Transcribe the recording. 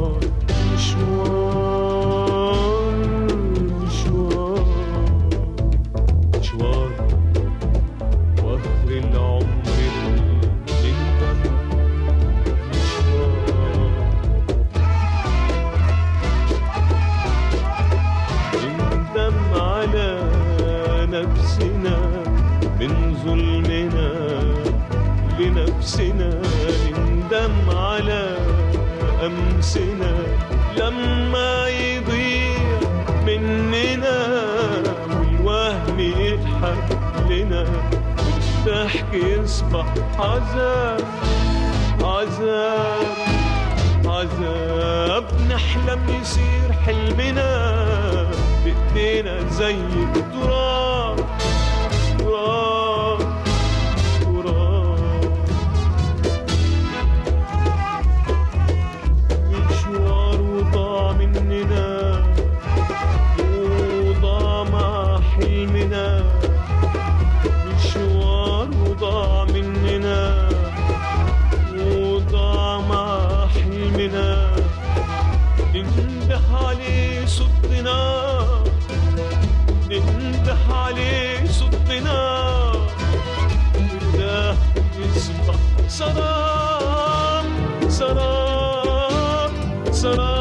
من ظلمنا لنفسنا، نندم على أمسنا لما يضيع مننا، والوهم يضحك لنا، والضحك يصبح عذاب عذاب عذاب. نحلم يصير حلمنا بإيدينا زي التراب تراب تراب. مشوار وضاع مننا وضاع مع حلمنا، مشوار وضاع مننا وضاع مع حلمنا. ننده عليه صدنا، ننده عليه صدنا، وده يصبح سراب سراب سراب.